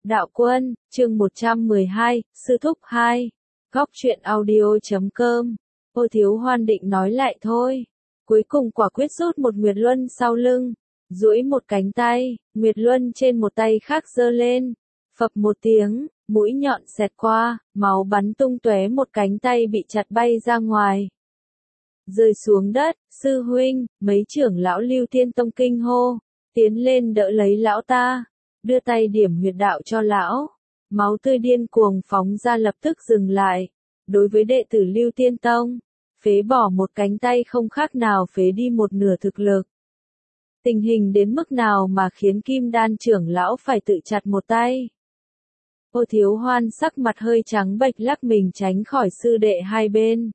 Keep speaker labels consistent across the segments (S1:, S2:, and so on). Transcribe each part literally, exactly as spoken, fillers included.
S1: Đạo Quân, chương một trăm mười hai, Sư Thúc hai. Góc truyện audio chấm com. Ô Thiếu Hoan định nói lại thôi. Cuối cùng quả quyết rút một Nguyệt Luân sau lưng. Duỗi một cánh tay, Nguyệt Luân trên một tay khác giơ lên. Phập một tiếng, mũi nhọn xẹt qua, máu bắn tung tóe, một cánh tay bị chặt bay ra ngoài. Rơi xuống đất, sư huynh, mấy trưởng lão Lưu Tiên Tông kinh hô. Tiến lên đỡ lấy lão ta. Đưa tay điểm huyệt đạo cho lão. Máu tươi điên cuồng phóng ra lập tức dừng lại. Đối với đệ tử Lưu Tiên Tông, phế bỏ một cánh tay không khác nào phế đi một nửa thực lực. Tình hình đến mức nào mà khiến Kim Đan trưởng lão phải tự chặt một tay? Ô Thiếu Hoan sắc mặt hơi trắng bệch lắc mình tránh khỏi sư đệ hai bên.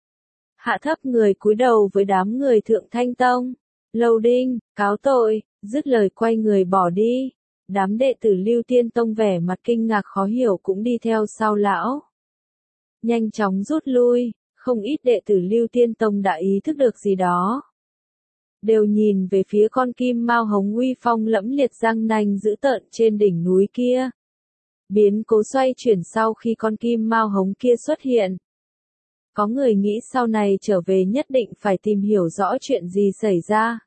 S1: Hạ thấp người cúi đầu với đám người Thượng Thanh Tông. Lâu Đinh, cáo tội, dứt lời quay người bỏ đi. Đám đệ tử Lưu Tiên Tông vẻ mặt kinh ngạc khó hiểu cũng đi theo sau lão. Nhanh chóng rút lui, không ít đệ tử Lưu Tiên Tông đã ý thức được gì đó. Đều nhìn về phía con kim mao hống uy phong lẫm liệt răng nanh dữ tợn trên đỉnh núi kia. Biến cố xoay chuyển sau khi con kim mao hống kia xuất hiện. Có người nghĩ sau này trở về nhất định phải tìm hiểu rõ chuyện gì xảy ra.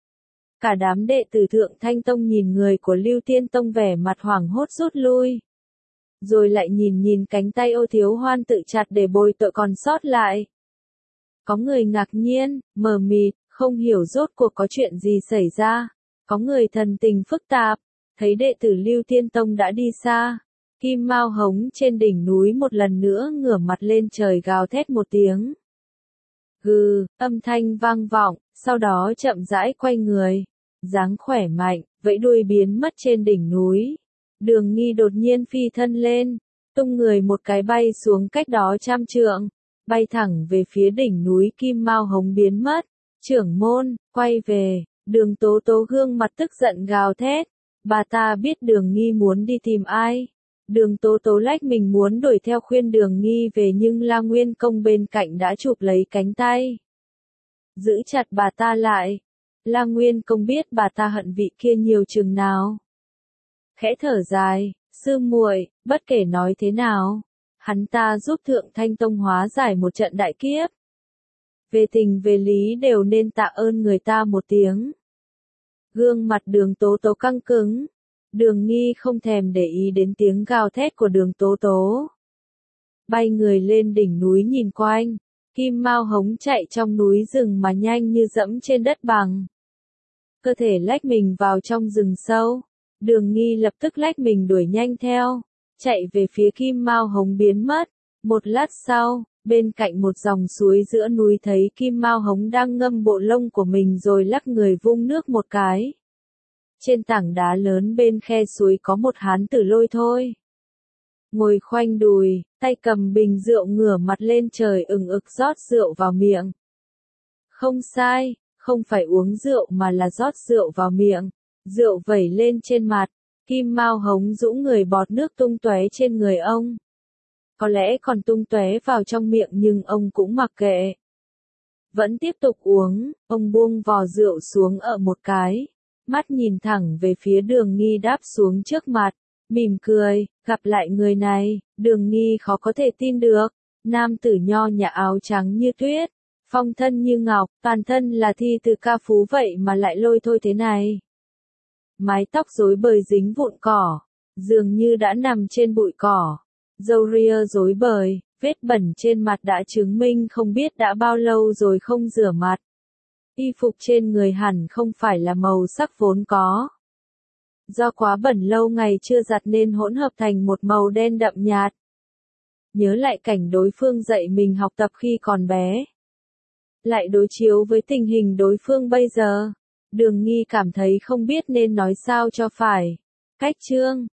S1: Cả đám đệ tử Thượng Thanh Tông nhìn người của Lưu Tiên Tông vẻ mặt hoảng hốt rút lui. Rồi lại nhìn nhìn cánh tay Ô Thiếu Hoan tự chặt để bồi tội còn sót lại. Có người ngạc nhiên, mờ mịt, không hiểu rốt cuộc có chuyện gì xảy ra. Có người thần tình phức tạp, thấy đệ tử Lưu Tiên Tông đã đi xa. Kim mao hống trên đỉnh núi một lần nữa ngửa mặt lên trời gào thét một tiếng. Gừ, âm thanh vang vọng, sau đó chậm rãi quay người. Dáng khỏe mạnh, vẫy đuôi biến mất trên đỉnh núi. Đường Nghi đột nhiên phi thân lên, tung người một cái bay xuống cách đó trăm trượng, bay thẳng về phía đỉnh núi Kim Mao Hống biến mất. Trưởng môn, quay về, Đường Tố Tố gương mặt tức giận gào thét. Bà ta biết Đường Nghi muốn đi tìm ai. Đường Tố Tố lách mình muốn đuổi theo khuyên Đường Nghi về nhưng La Nguyên Công bên cạnh đã chụp lấy cánh tay. Giữ chặt bà ta lại. La Nguyên Công biết bà ta hận vị kia nhiều chừng nào. Khẽ thở dài, sư muội, bất kể nói thế nào, hắn ta giúp Thượng Thanh Tông hóa giải một trận đại kiếp. Về tình về lý đều nên tạ ơn người ta một tiếng. Gương mặt Đường Tố Tố căng cứng. Đường Nghi không thèm để ý đến tiếng gào thét của Đường Tố Tố. Bay người lên đỉnh núi nhìn quanh. Kim mao hống chạy trong núi rừng mà nhanh như dẫm trên đất bằng. Cơ thể lách mình vào trong rừng sâu. Đường Nghi lập tức lách mình đuổi nhanh theo. Chạy về phía kim mao hống biến mất. Một lát sau, bên cạnh một dòng suối giữa núi thấy kim mao hống đang ngâm bộ lông của mình rồi lắc người vung nước một cái. Trên tảng đá lớn bên khe suối có một hán tử Lôi Thôi. Ngồi khoanh đùi, tay cầm bình rượu ngửa mặt lên trời ừng ực rót rượu vào miệng. Không sai, không phải uống rượu mà là rót rượu vào miệng. Rượu vẩy lên trên mặt, Kim Mao Hống dũng người bọt nước tung tóe trên người ông. Có lẽ còn tung tóe vào trong miệng nhưng ông cũng mặc kệ. Vẫn tiếp tục uống, ông buông vò rượu xuống ở một cái. Mắt nhìn thẳng về phía Đường Nghi đáp xuống trước mặt. Mỉm cười, gặp lại người này, Đường Nghi khó có thể tin được. Nam tử nho nhã áo trắng như tuyết, phong thân như ngọc, toàn thân là thi từ ca phú vậy mà lại lôi thôi thế này. Mái tóc rối bời dính vụn cỏ, dường như đã nằm trên bụi cỏ. Râu ria rối bời, vết bẩn trên mặt đã chứng minh không biết đã bao lâu rồi không rửa mặt. Y phục trên người hẳn không phải là màu sắc vốn có. Do quá bẩn lâu ngày chưa giặt nên hỗn hợp thành một màu đen đậm nhạt. Nhớ lại cảnh đối phương dạy mình học tập khi còn bé. Lại đối chiếu với tình hình đối phương bây giờ. Đường Nghi cảm thấy không biết nên nói sao cho phải. Cách chương.